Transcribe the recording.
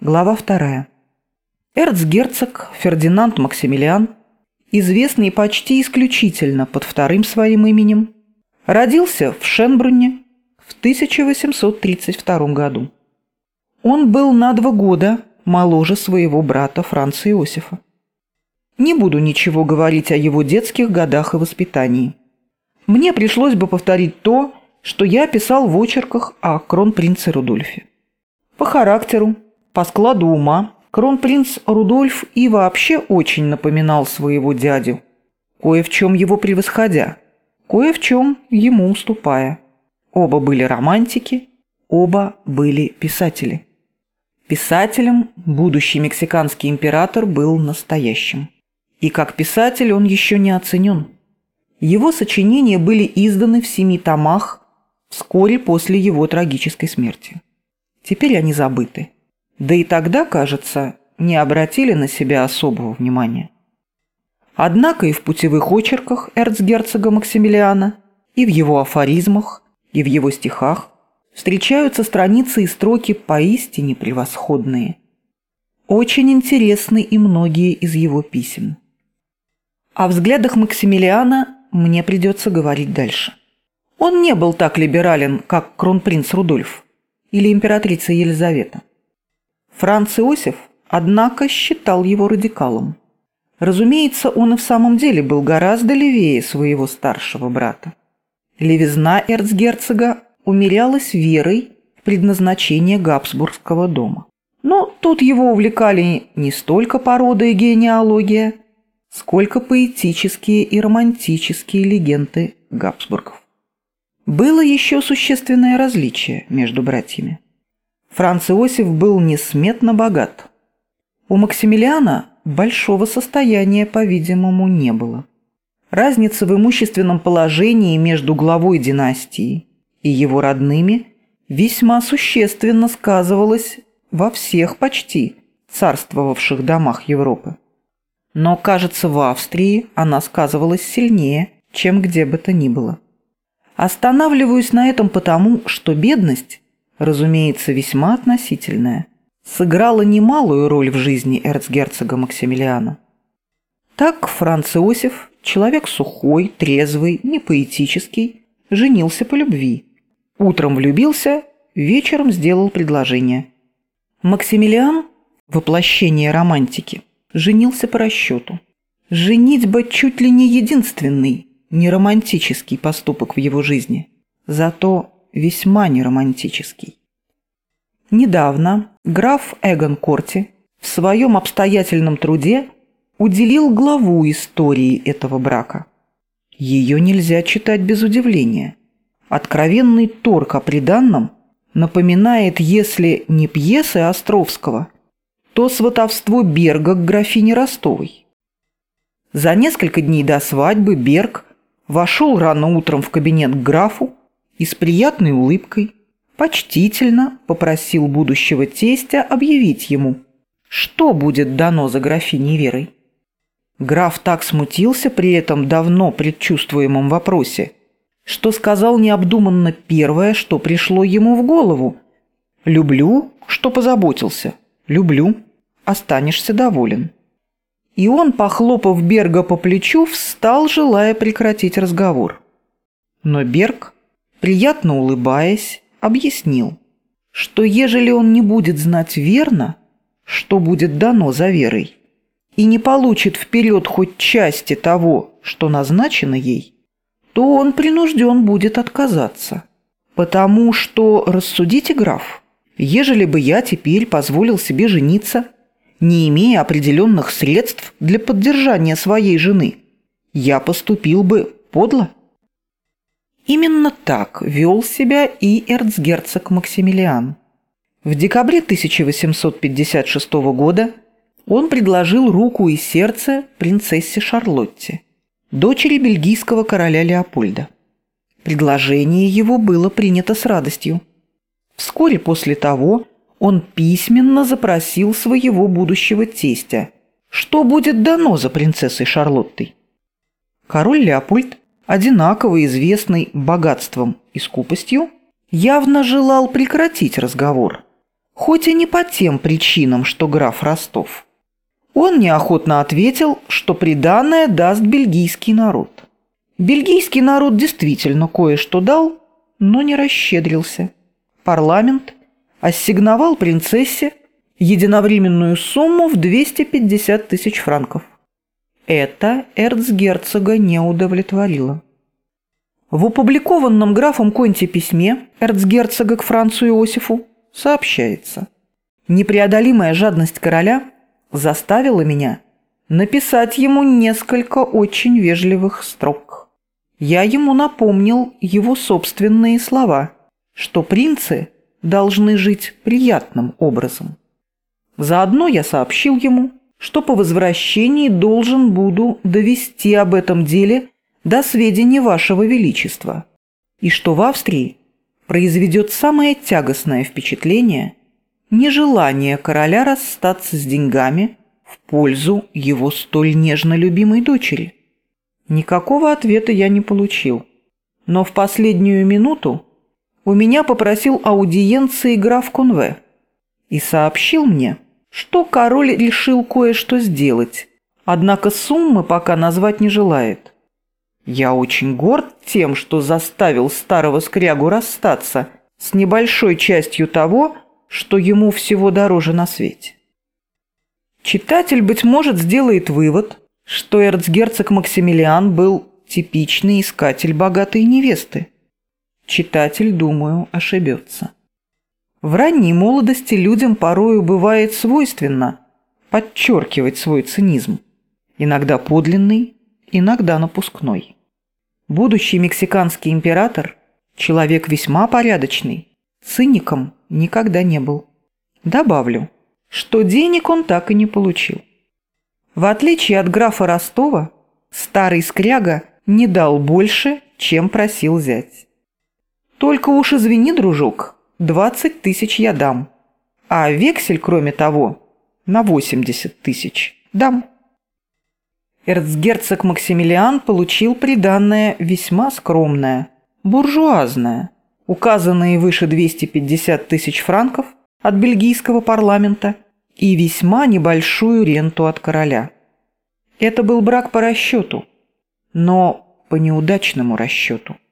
Глава 2. Эрцгерцог Фердинанд Максимилиан, известный почти исключительно под вторым своим именем, родился в Шенбрунне в 1832 году. Он был на 2 года моложе своего брата Франца Иосифа. Не буду ничего говорить о его детских годах и воспитании. Мне пришлось бы повторить то, что я писал в очерках о кронпринце Рудольфе. По характеру, по складу ума, кронпринц Рудольф и вообще очень напоминал своего дядю, кое в чем его превосходя, кое в чем ему уступая. Оба были романтики, оба были писатели. Писателем будущий мексиканский император был настоящим. И как писатель он еще не оценен. Его сочинения были изданы в 7 томах вскоре после его трагической смерти. Теперь они забыты. Да и тогда, кажется, не обратили на себя особого внимания. Однако и в путевых очерках эрцгерцога Максимилиана, и в его афоризмах, и в его стихах встречаются страницы и строки поистине превосходные. Очень интересны и многие из его писем. О взглядах Максимилиана мне придется говорить дальше. Он не был так либерален, как кронпринц Рудольф или императрица Елизавета. Франц Иосиф, однако, считал его радикалом. Разумеется, он и в самом деле был гораздо левее своего старшего брата. Левизна эрцгерцога умерялась верой в предназначение Габсбургского дома. Но тут его увлекали не столько порода и генеалогия, сколько поэтические и романтические легенды Габсбургов. Было еще существенное различие между братьями. Франц Иосиф был несметно богат. У Максимилиана большого состояния, по-видимому, не было. Разница в имущественном положении между главой династии и его родными весьма существенно сказывалась во всех почти царствовавших домах Европы. Но, кажется, в Австрии она сказывалась сильнее, чем где бы то ни было. Останавливаюсь на этом потому, что бедность, разумеется, весьма относительная, сыграла немалую роль в жизни эрцгерцога Максимилиана. Так Франц Иосиф, человек сухой, трезвый, непоэтический, женился по любви. Утром влюбился, вечером сделал предложение. Максимилиан, воплощение романтики, женился по расчету. Женитьба чуть ли не единственный неромантический поступок в его жизни, зато весьма неромантический. Недавно граф Эгон Корти в своем обстоятельном труде уделил главу истории этого брака. Ее нельзя читать без удивления. Откровенный торг о приданном напоминает, если не пьесы Островского, то сватовство Берга к графине Ростовой. За несколько дней до свадьбы Берг вошел рано утром в кабинет к графу и с приятной улыбкой почтительно попросил будущего тестя объявить ему, что будет дано за графиней Верой. Граф так смутился при этом давно предчувствуемом вопросе, что сказал необдуманно первое, что пришло ему в голову: «Люблю, что позаботился, люблю, останешься доволен». И он, похлопав Берга по плечу, встал, желая прекратить разговор. Но Берг, приятно улыбаясь, объяснил, что ежели он не будет знать верно, что будет дано за Верой, и не получит вперед хоть части того, что назначено ей, то он принужден будет отказаться. Потому что, рассудите, граф, ежели бы я теперь позволил себе жениться, не имея определенных средств для поддержания своей жены, я поступил бы подло. Именно так вел себя и эрцгерцог Максимилиан. В декабре 1856 года он предложил руку и сердце принцессе Шарлотте, дочери бельгийского короля Леопольда. Предложение его было принято с радостью. Вскоре после того он письменно запросил своего будущего тестя, что будет дано за принцессой Шарлоттой. Король Леопольд, одинаково известный богатством и скупостью, явно желал прекратить разговор, хоть и не по тем причинам, что граф Ростов. Он неохотно ответил, что приданое даст бельгийский народ. Бельгийский народ действительно кое-что дал, но не расщедрился. Парламент ассигновал принцессе единовременную сумму в 250 тысяч франков. Это эрцгерцога не удовлетворило. В опубликованном графом Конти письме эрцгерцога к Францу Иосифу сообщается: «Непреодолимая жадность короля заставила меня написать ему несколько очень вежливых строк. Я ему напомнил его собственные слова, что принцы должны жить приятным образом. Заодно я сообщил ему, что по возвращении должен буду довести об этом деле до сведения вашего величества, и что в Австрии произведет самое тягостное впечатление нежелание короля расстаться с деньгами в пользу его столь нежно любимой дочери». Никакого ответа я не получил, но в последнюю минуту у меня попросил аудиенции граф Конве и сообщил мне, что король решил кое-что сделать, однако суммы пока назвать не желает. Я очень горд тем, что заставил старого скрягу расстаться с небольшой частью того, что ему всего дороже на свете. Читатель, быть может, сделает вывод, что эрцгерцог Максимилиан был типичный искатель богатой невесты. Читатель, думаю, ошибется. В ранней молодости людям порою бывает свойственно подчеркивать свой цинизм, иногда подлинный, иногда напускной. Будущий мексиканский император, человек весьма порядочный, циником никогда не был. Добавлю, что денег он так и не получил. В отличие от графа Ростова, старый скряга не дал больше, чем просил зять. «Только уж извини, дружок, 20 тысяч я дам, а вексель, кроме того, на 80 тысяч дам». Эрцгерцог Максимилиан получил приданое весьма скромное, буржуазное, указанные выше 250 тысяч франков от бельгийского парламента и весьма небольшую ренту от короля. Это был брак по расчету, но по неудачному расчету.